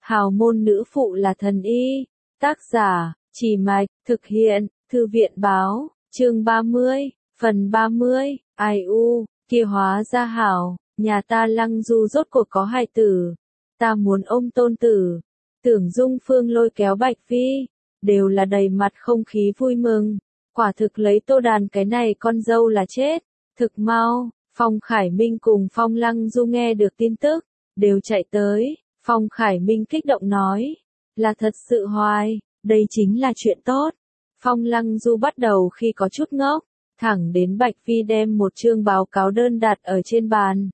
Hào môn nữ phụ là thần y. Tác giả, Chỉ Mạch, thực hiện, Thư viện Báo, chương 30, phần 30, ai u, kia hóa ra hảo, nhà ta Lăng Du rốt cuộc có hài tử. Ta muốn ôm tôn tử. Tưởng Dung Phương lôi kéo Bạch Phi, đều là đầy mặt không khí vui mừng. Quả thực lấy Tô Đàn cái này con dâu là chết. Thực mau, Phong Khải Minh cùng Phong Lăng Du nghe được tin tức, đều chạy tới. Phong Khải Minh kích động nói, là thật sự hoài, đây chính là chuyện tốt. Phong Lăng Du bắt đầu khi có chút ngốc, thẳng đến Bạch Phi đem một chương báo cáo đơn đặt ở trên bàn.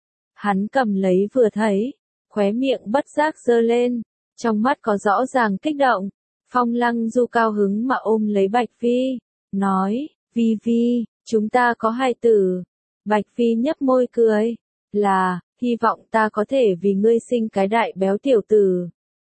Hắn cầm lấy vừa thấy, khóe miệng bất giác giơ lên, trong mắt có rõ ràng kích động. Phong Lăng Du cao hứng mà ôm lấy Bạch Phi, nói, Vi Vi, chúng ta có hài tử. Bạch Phi nhấp môi cười, là, hy vọng ta có thể vì ngươi sinh cái đại béo tiểu tử.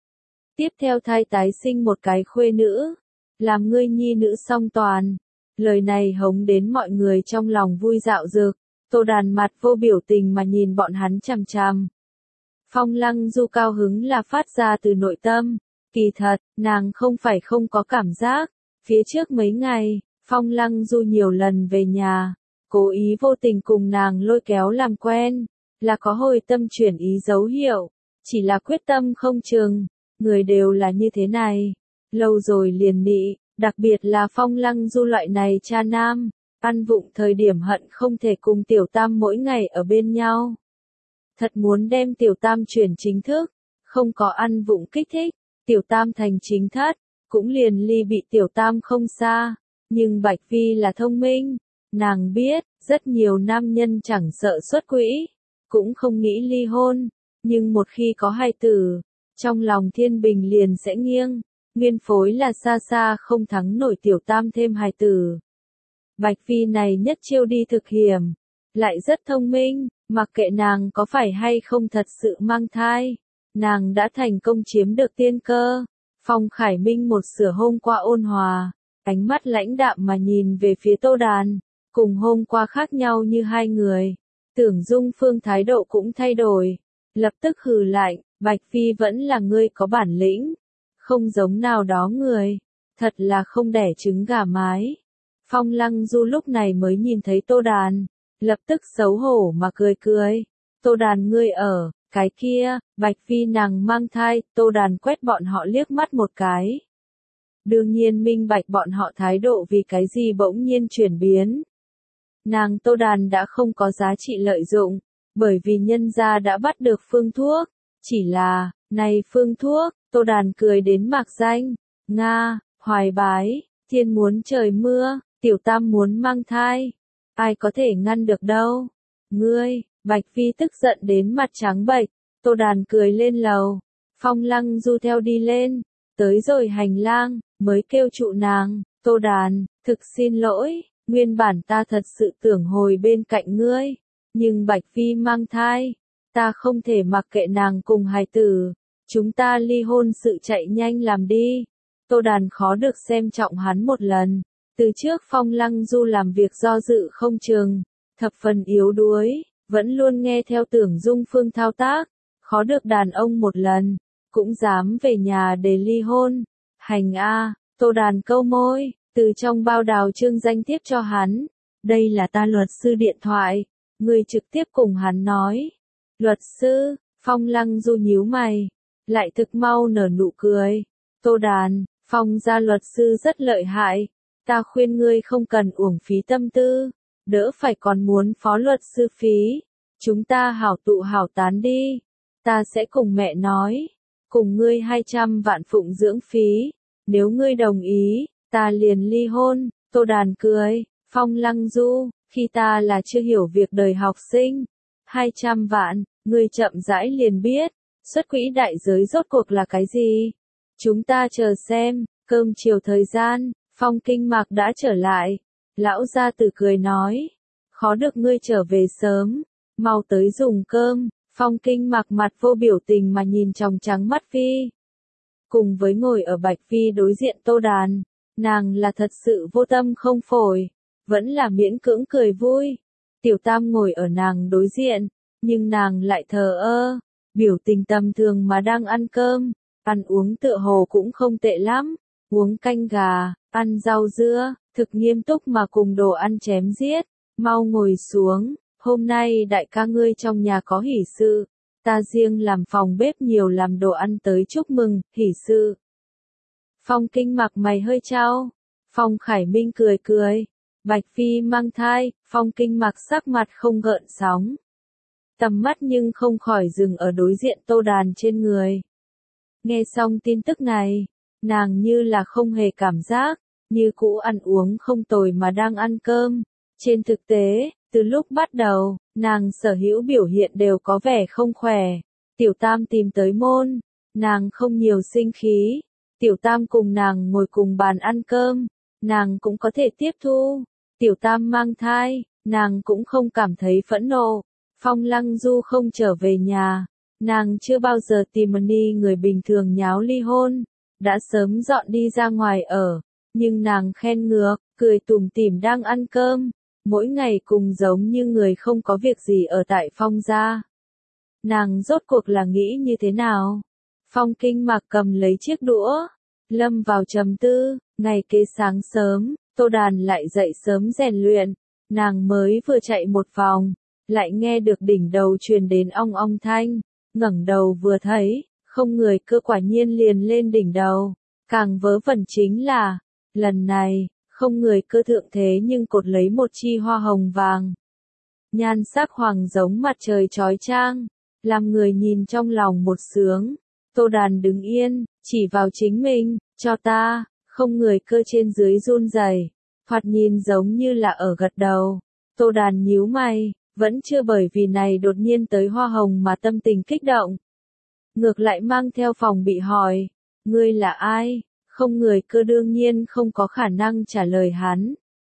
Tiếp theo thai tái sinh một cái khuê nữ, làm ngươi nhi nữ song toàn. Lời này hống đến mọi người trong lòng vui dạo dực. Tô Đàn mặt vô biểu tình mà nhìn bọn hắn chằm chằm. Phong Lăng Du cao hứng là phát ra từ nội tâm. Kỳ thật, nàng không phải không có cảm giác. Phía trước mấy ngày, Phong Lăng Du nhiều lần về nhà, cố ý vô tình cùng nàng lôi kéo làm quen, là có hồi tâm chuyển ý dấu hiệu, chỉ là quyết tâm không chừng. Người đều là như thế này, lâu rồi liền nị, đặc biệt là Phong Lăng Du loại này cha nam, ăn vụng thời điểm hận không thể cùng Tiểu Tam mỗi ngày ở bên nhau. Thật muốn đem Tiểu Tam chuyển chính thức, không có ăn vụng kích thích, Tiểu Tam thành chính thất, cũng liền ly bị Tiểu Tam không xa. Nhưng Bạch Phi là thông minh, nàng biết, rất nhiều nam nhân chẳng sợ xuất quỹ, cũng không nghĩ ly hôn, nhưng một khi có hài tử, trong lòng thiên bình liền sẽ nghiêng, nguyên phối là xa xa không thắng nổi Tiểu Tam thêm hài tử. Bạch Phi này nhất chiêu đi thực hiểm, lại rất thông minh, mặc kệ nàng có phải hay không thật sự mang thai, nàng đã thành công chiếm được tiên cơ. Phong Khải Minh một sửa hôm qua ôn hòa, ánh mắt lãnh đạm mà nhìn về phía Tô Đàn, cùng hôm qua khác nhau như hai người. Tưởng Dung Phương thái độ cũng thay đổi, lập tức hừ lạnh, Bạch Phi vẫn là ngươi có bản lĩnh, không giống nào đó người, thật là không đẻ trứng gà mái. Phong Lăng Du lúc này mới nhìn thấy Tô Đàn, lập tức xấu hổ mà cười cười. Tô Đàn ngươi ở, cái kia, Bạch Phi nàng mang thai. Tô Đàn quét bọn họ liếc mắt một cái. Đương nhiên minh bạch bọn họ thái độ vì cái gì bỗng nhiên chuyển biến. Nàng Tô Đàn đã không có giá trị lợi dụng, bởi vì nhân gia đã bắt được phương thuốc. Chỉ là, này phương thuốc, Tô Đàn cười đến mạc danh. Nga, hoài bái, thiên muốn trời mưa, Tiểu Tam muốn mang thai. Ai có thể ngăn được đâu. Ngươi, Bạch Phi tức giận đến mặt trắng bệch. Tô Đàn cười lên lầu. Phong Lăng Du theo đi lên. Tới rồi hành lang, mới kêu trụ nàng. Tô Đàn, thực xin lỗi, nguyên bản ta thật sự tưởng hồi bên cạnh ngươi. Nhưng Bạch Phi mang thai, ta không thể mặc kệ nàng cùng hài tử. Chúng ta ly hôn sự chạy nhanh làm đi. Tô Đàn khó được xem trọng hắn một lần. Từ trước Phong Lăng Du làm việc do dự không chừng, thập phần yếu đuối, vẫn luôn nghe theo Tưởng Dung Phương thao tác, khó được đàn ông một lần, cũng dám về nhà để ly hôn. Hành a, Tô Đàn câu môi, từ trong bao đào chương danh thiếp cho hắn. Đây là ta luật sư điện thoại, người trực tiếp cùng hắn nói. Luật sư, Phong Lăng Du nhíu mày, lại thực mau nở nụ cười. Tô Đàn, Phong gia luật sư rất lợi hại. Ta khuyên ngươi không cần uổng phí tâm tư, đỡ phải còn muốn phó luật sư phí. Chúng ta hảo tụ hảo tán đi. Ta sẽ cùng mẹ nói, cùng ngươi 200 vạn phụng dưỡng phí. Nếu ngươi đồng ý, ta liền ly hôn. Tô Đàn cười, Phong Lăng Du, khi ta là chưa hiểu việc đời học sinh. 200 vạn, ngươi chậm rãi liền biết, xuất quỹ đại giới rốt cuộc là cái gì. Chúng ta chờ xem, cơm chiều thời gian. Phong Kinh Mạc đã trở lại, lão gia tử cười nói, khó được ngươi trở về sớm, mau tới dùng cơm. Phong Kinh Mạc mặt vô biểu tình mà nhìn tròng trắng mắt Phi. Cùng với ngồi ở Bạch Phi đối diện Tô Đàn, nàng là thật sự vô tâm không phổi, vẫn là miễn cưỡng cười vui. Tiểu Tam ngồi ở nàng đối diện, nhưng nàng lại thờ ơ, biểu tình tầm thường mà đang ăn cơm, ăn uống tựa hồ cũng không tệ lắm, uống canh gà, ăn rau dưa, thực nghiêm túc mà cùng đồ ăn chém giết, mau ngồi xuống, hôm nay đại ca ngươi trong nhà có hỷ sự, ta riêng làm phòng bếp nhiều làm đồ ăn tới chúc mừng, hỷ sự. Phong Kinh Mặc mày hơi trao, Phong Khải Minh cười cười, Bạch Phi mang thai, Phong Kinh Mặc sắc mặt không gợn sóng. Tầm mắt nhưng không khỏi dừng ở đối diện Tô Đàn trên người. Nghe xong tin tức này, nàng như là không hề cảm giác, như cũ ăn uống không tồi mà đang ăn cơm. Trên thực tế, từ lúc bắt đầu, nàng sở hữu biểu hiện đều có vẻ không khỏe. Tiểu Tam tìm tới môn, nàng không nhiều sinh khí. Tiểu Tam cùng nàng ngồi cùng bàn ăn cơm, nàng cũng có thể tiếp thu. Tiểu Tam mang thai, nàng cũng không cảm thấy phẫn nộ. Phong Lăng Du không trở về nhà, nàng chưa bao giờ tìm ni người bình thường nháo ly hôn, đã sớm dọn đi ra ngoài ở, nhưng nàng khen ngược, cười tủm tỉm đang ăn cơm, mỗi ngày cùng giống như người không có việc gì ở tại Phong gia. Nàng rốt cuộc là nghĩ như thế nào? Phong Kinh Mặc cầm lấy chiếc đũa, lâm vào trầm tư, ngày kế sáng sớm, Tô Đàn lại dậy sớm rèn luyện, nàng mới vừa chạy một vòng, lại nghe được đỉnh đầu truyền đến ong ong thanh, ngẩng đầu vừa thấy, không người cơ quả nhiên liền lên đỉnh đầu, càng vớ vẩn chính là, lần này, không người cơ thượng thế nhưng cột lấy một chi hoa hồng vàng. Nhan sắc hoàng giống mặt trời chói chang, làm người nhìn trong lòng một sướng. Tô Đàn đứng yên, chỉ vào chính mình, cho ta, không người cơ trên dưới run rẩy, thoạt nhìn giống như là ở gật đầu. Tô Đàn nhíu mày, vẫn chưa bởi vì này đột nhiên tới hoa hồng mà tâm tình kích động. Ngược lại mang theo phòng bị hỏi, ngươi là ai? Không người cơ đương nhiên không có khả năng trả lời hắn.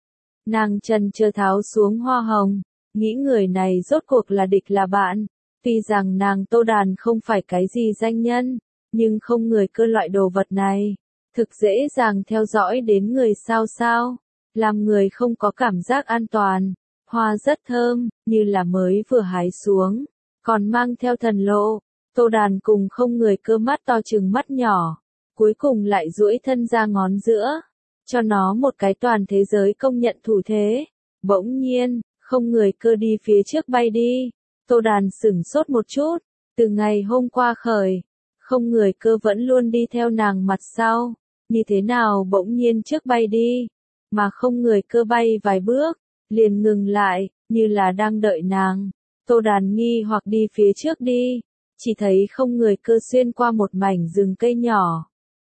Nàng trần trơ tháo xuống hoa hồng, nghĩ người này rốt cuộc là địch là bạn. Tuy rằng nàng Tô Đàn không phải cái gì danh nhân, nhưng không người cơ loại đồ vật này, thực dễ dàng theo dõi đến người sao, làm người không có cảm giác an toàn. Hoa rất thơm, như là mới vừa hái xuống, còn mang theo thần lộ. Tô Đàn cùng không người cơ mắt to chừng mắt nhỏ, cuối cùng lại duỗi thân ra ngón giữa, cho nó một cái toàn thế giới công nhận thủ thế. Bỗng nhiên, không người cơ đi phía trước bay đi. Tô Đàn sửng sốt một chút, từ ngày hôm qua khởi, không người cơ vẫn luôn đi theo nàng mặt sau, như thế nào bỗng nhiên trước bay đi, mà không người cơ bay vài bước, liền ngừng lại, như là đang đợi nàng. Tô Đàn nghi hoặc đi phía trước đi, chỉ thấy không người cơ xuyên qua một mảnh rừng cây nhỏ,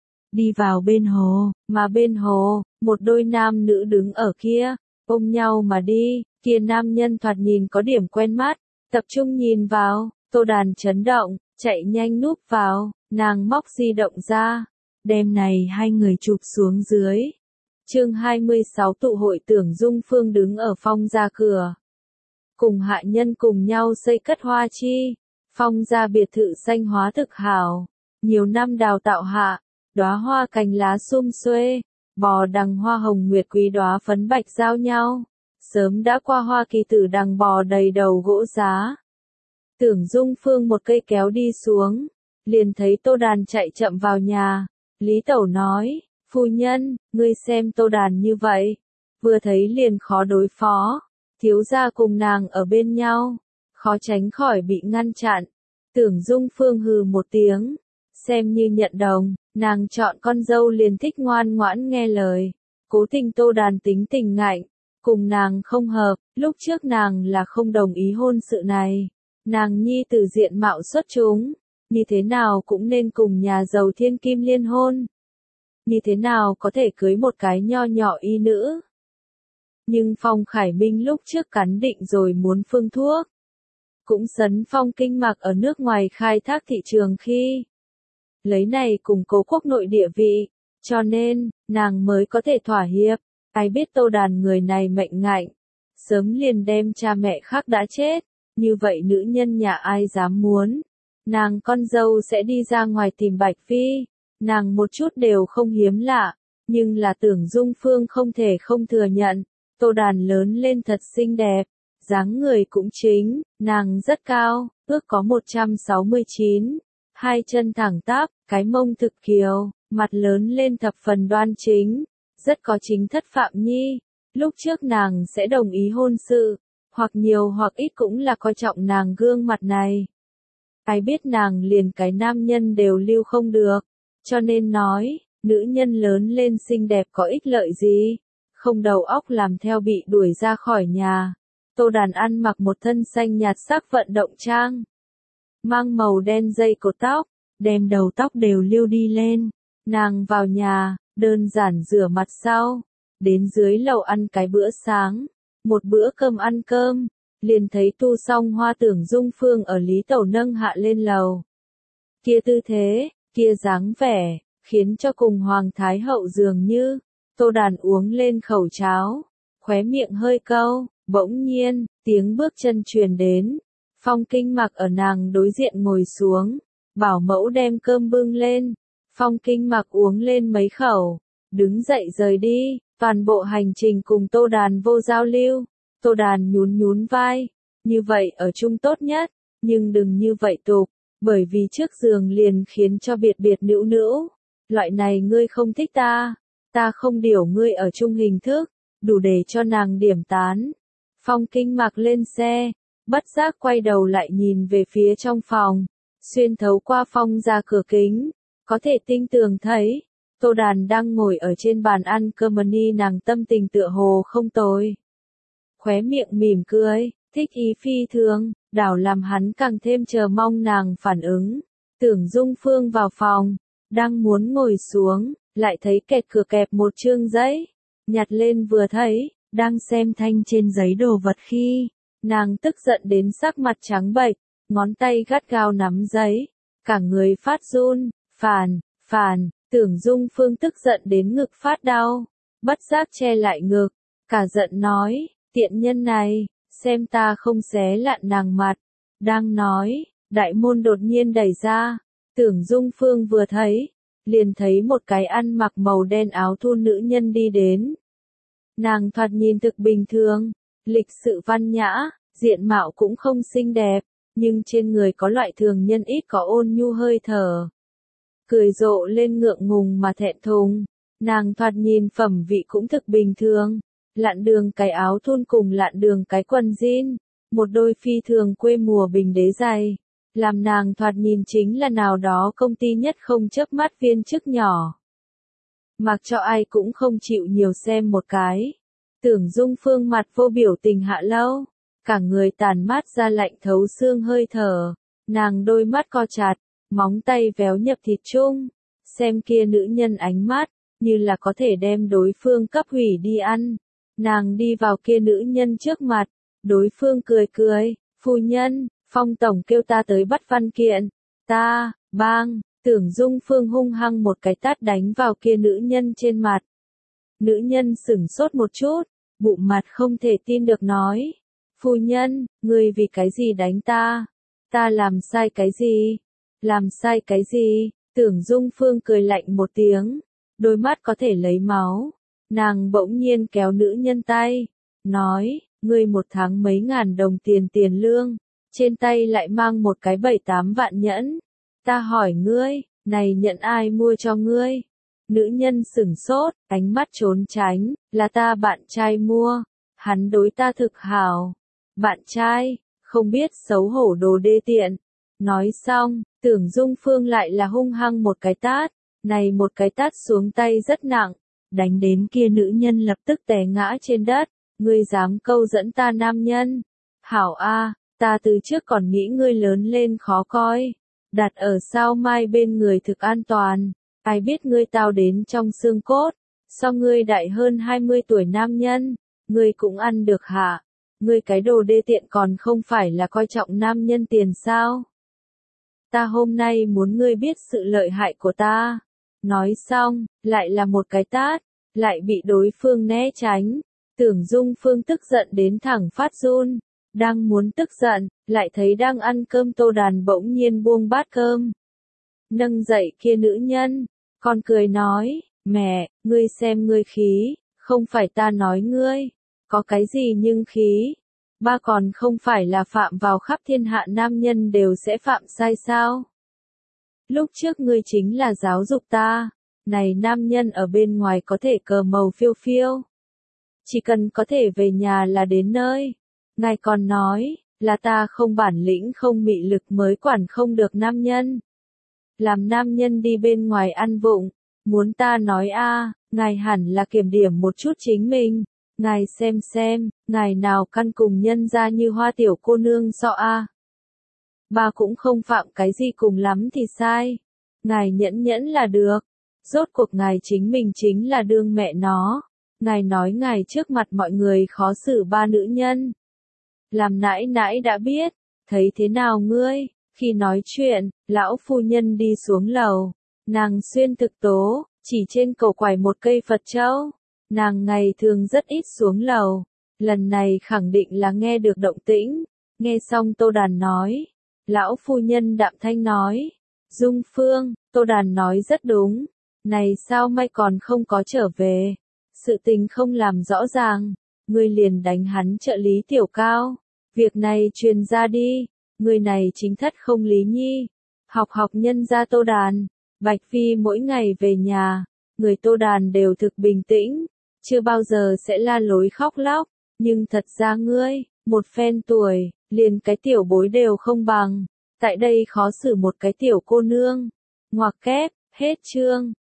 đi vào bên hồ, mà bên hồ, một đôi nam nữ đứng ở kia, ôm nhau mà đi. Kia nam nhân thoạt nhìn có điểm quen mắt, tập trung nhìn vào, Tô Đàn chấn động, chạy nhanh núp vào, nàng móc di động ra, đêm này hai người chụp xuống dưới. Chương 26 tụ hội Tưởng Dung Phương đứng ở Phong gia cửa, cùng hạ nhân cùng nhau xây cất hoa chi. Phong gia biệt thự xanh hóa thực hảo, nhiều năm đào tạo hạ, đóa hoa cành lá sum xuê, bò đằng hoa hồng nguyệt quý đóa phấn bạch giao nhau, sớm đã qua hoa kỳ tử đằng bò đầy đầu gỗ giá. Tưởng Dung Phương một cây kéo đi xuống, liền thấy Tô Đàn chạy chậm vào nhà. Lý Tẩu nói, phu nhân, ngươi xem Tô Đàn như vậy, vừa thấy liền khó đối phó, thiếu gia cùng nàng ở bên nhau, khó tránh khỏi bị ngăn chặn. Tưởng Dung Phương hừ một tiếng, xem như nhận đồng, nàng chọn con dâu liền thích ngoan ngoãn nghe lời. Cố tình Tô Đàn tính tình ngạnh, cùng nàng không hợp, lúc trước nàng là không đồng ý hôn sự này. Nàng nhi tử diện mạo xuất chúng, như thế nào cũng nên cùng nhà giàu thiên kim liên hôn. Như thế nào có thể cưới một cái nho nhỏ y nữ. Nhưng Phong Khải Minh lúc trước cắn định rồi muốn phương thuốc. Cũng sấn Phong Kinh Mặc ở nước ngoài khai thác thị trường khi lấy này cùng cố quốc nội địa vị, cho nên, nàng mới có thể thỏa hiệp. Ai biết Tô Đàn người này mệnh ngạnh, sớm liền đem cha mẹ khác đã chết, như vậy nữ nhân nhà ai dám muốn. Nàng con dâu sẽ đi ra ngoài tìm Bạch Phi, nàng một chút đều không hiếm lạ, nhưng là Tưởng Dung Phương không thể không thừa nhận, Tô Đàn lớn lên thật xinh đẹp, dáng người cũng chính, nàng rất cao, ước có 169, hai chân thẳng tắp, cái mông thực kiều, mặt lớn lên thập phần đoan chính, rất có chính thất Phạm Nhi. Lúc trước nàng sẽ đồng ý hôn sự, hoặc nhiều hoặc ít cũng là coi trọng nàng gương mặt này. Ai biết nàng liền cái nam nhân đều lưu không được, cho nên nói, nữ nhân lớn lên xinh đẹp có ích lợi gì, không đầu óc làm theo bị đuổi ra khỏi nhà. Tô Đàn ăn mặc một thân xanh nhạt sắc vận động trang, mang màu đen dây cột tóc, đem đầu tóc đều liêu đi lên. Nàng vào nhà, đơn giản rửa mặt sau, đến dưới lầu ăn cái bữa sáng, một bữa cơm ăn cơm, liền thấy Tu Song Hoa Tưởng Dung Phương ở Lý Tẩu nâng hạ lên lầu. Kia tư thế, kia dáng vẻ, khiến cho cùng Hoàng Thái Hậu dường như, Tô Đàn uống lên khẩu cháo, khóe miệng hơi câu, bỗng nhiên, tiếng bước chân truyền đến. Phong Kinh Mặc ở nàng đối diện ngồi xuống, bảo mẫu đem cơm bưng lên. Phong Kinh Mặc uống lên mấy khẩu, đứng dậy rời đi, toàn bộ hành trình cùng Tô Đàn vô giao lưu. Tô Đàn nhún nhún vai, như vậy ở chung tốt nhất, nhưng đừng như vậy tục, bởi vì trước giường liền khiến cho biệt biệt nữu nữu. Loại này ngươi không thích ta không điều ngươi ở chung hình thức, đủ để cho nàng điểm tán. Phong Kinh Mặc lên xe, bất giác quay đầu lại nhìn về phía trong phòng, xuyên thấu qua phong ra cửa kính, có thể tinh tường thấy, Tô Đàn đang ngồi ở trên bàn ăn cơm ni, nàng tâm tình tựa hồ không tồi. Khóe miệng mỉm cười, thích ý phi thường, đảo làm hắn càng thêm chờ mong nàng phản ứng. Tưởng Dung Phương vào phòng, đang muốn ngồi xuống, lại thấy kẹt cửa kẹp một chương giấy, nhặt lên vừa thấy, đang xem thanh trên giấy đồ vật khi, nàng tức giận đến sắc mặt trắng bệch, ngón tay gắt gao nắm giấy, cả người phát run, phản, Tưởng Dung Phương tức giận đến ngực phát đau, bất giác che lại ngực, cả giận nói, tiện nhân này, xem ta không xé lạn nàng mặt. Đang nói, đại môn đột nhiên đẩy ra, Tưởng Dung Phương vừa thấy, liền thấy một cái ăn mặc màu đen áo thun nữ nhân đi đến. Nàng thoạt nhìn thực bình thường, lịch sự văn nhã, diện mạo cũng không xinh đẹp, nhưng trên người có loại thường nhân ít có ôn nhu hơi thở. Cười rộ lên ngượng ngùng mà thẹn thùng, nàng thoạt nhìn phẩm vị cũng thực bình thường, lạn đường cái áo thun cùng lạn đường cái quần jean, một đôi phi thường quê mùa bình đế giày, làm nàng thoạt nhìn chính là nào đó công ty nhất không chớp mắt viên chức nhỏ. Mặc cho ai cũng không chịu nhiều xem một cái. Tưởng Dung Phương mặt vô biểu tình hạ lâu, cả người tàn mát ra lạnh thấu xương hơi thở, nàng đôi mắt co chặt, móng tay véo nhập thịt chung, xem kia nữ nhân ánh mắt, như là có thể đem đối phương cấp hủy đi ăn. Nàng đi vào kia nữ nhân trước mặt, đối phương cười cười, phu nhân, Phong tổng kêu ta tới bắt văn kiện, bang, Tưởng Dung Phương hung hăng một cái tát đánh vào kia nữ nhân trên mặt. Nữ nhân sửng sốt một chút, bụng mặt không thể tin được nói, phu nhân, ngươi vì cái gì đánh ta? Ta làm sai cái gì? Làm sai cái gì? Tưởng Dung Phương cười lạnh một tiếng, đôi mắt có thể lấy máu. Nàng bỗng nhiên kéo nữ nhân tay, nói, ngươi một tháng mấy ngàn đồng tiền lương, trên tay lại mang một cái 7-8 vạn nhẫn. Ta hỏi ngươi, này nhận ai mua cho ngươi? Nữ nhân sửng sốt, ánh mắt trốn tránh, là ta bạn trai mua, hắn đối ta thực hảo. Bạn trai, không biết xấu hổ đồ đê tiện. Nói xong, Tưởng Dung Phương lại là hung hăng một cái tát, này một cái tát xuống tay rất nặng, đánh đến kia nữ nhân lập tức té ngã trên đất, ngươi dám câu dẫn ta nam nhân. Hảo a, ta từ trước còn nghĩ ngươi lớn lên khó coi, đặt ở sao mai bên người thực an toàn, ai biết ngươi tao đến trong xương cốt, so ngươi đại hơn 20 tuổi nam nhân, ngươi cũng ăn được hả? Ngươi cái đồ đê tiện còn không phải là coi trọng nam nhân tiền sao? Ta hôm nay muốn ngươi biết sự lợi hại của ta. Nói xong, lại là một cái tát, lại bị đối phương né tránh. Tưởng Dung Phương tức giận đến thẳng phát run, đang muốn tức giận, lại thấy đang ăn cơm Tô Đàn bỗng nhiên buông bát cơm. Nâng dậy kia nữ nhân, con cười nói, mẹ, ngươi xem ngươi khí, không phải ta nói ngươi, có cái gì nhưng khí. Ba còn không phải là phạm vào khắp thiên hạ nam nhân đều sẽ phạm sai sao? Lúc trước ngươi chính là giáo dục ta, này nam nhân ở bên ngoài có thể cờ màu phiêu phiêu. Chỉ cần có thể về nhà là đến nơi. Ngài còn nói, là ta không bản lĩnh không mị lực mới quản không được nam nhân. Làm nam nhân đi bên ngoài ăn vụng, muốn ta nói ngài hẳn là kiểm điểm một chút chính mình. Ngài xem, ngài nào căn cùng nhân ra như hoa tiểu cô nương so Ba cũng không phạm cái gì cùng lắm thì sai. Ngài nhẫn nhẫn là được. Rốt cuộc ngài chính mình chính là đương mẹ nó. Ngài nói ngài trước mặt mọi người khó xử ba nữ nhân. Làm nãi nãi đã biết, thấy thế nào ngươi? Khi nói chuyện, lão phu nhân đi xuống lầu. Nàng xuyên thực tố, chỉ trên cầu quải một cây Phật châu. Nàng ngày thường rất ít xuống lầu. Lần này khẳng định là nghe được động tĩnh. Nghe xong Tô Đàn nói. Lão phu nhân đạm thanh nói. Dung Phương, Tô Đàn nói rất đúng. Này sao mai còn không có trở về? Sự tình không làm rõ ràng. Ngươi liền đánh hắn trợ lý Tiểu Cao. Việc này truyền ra đi. Người này chính thất không lý nhi. Học nhân gia Tô Đàn. Bạch Phi mỗi ngày về nhà. Người Tô Đàn đều thực bình tĩnh. Chưa bao giờ sẽ la lối khóc lóc. Nhưng thật ra ngươi, một phen tuổi, liền cái tiểu bối đều không bằng. Tại đây khó xử một cái tiểu cô nương. Ngoặc kép, hết chương.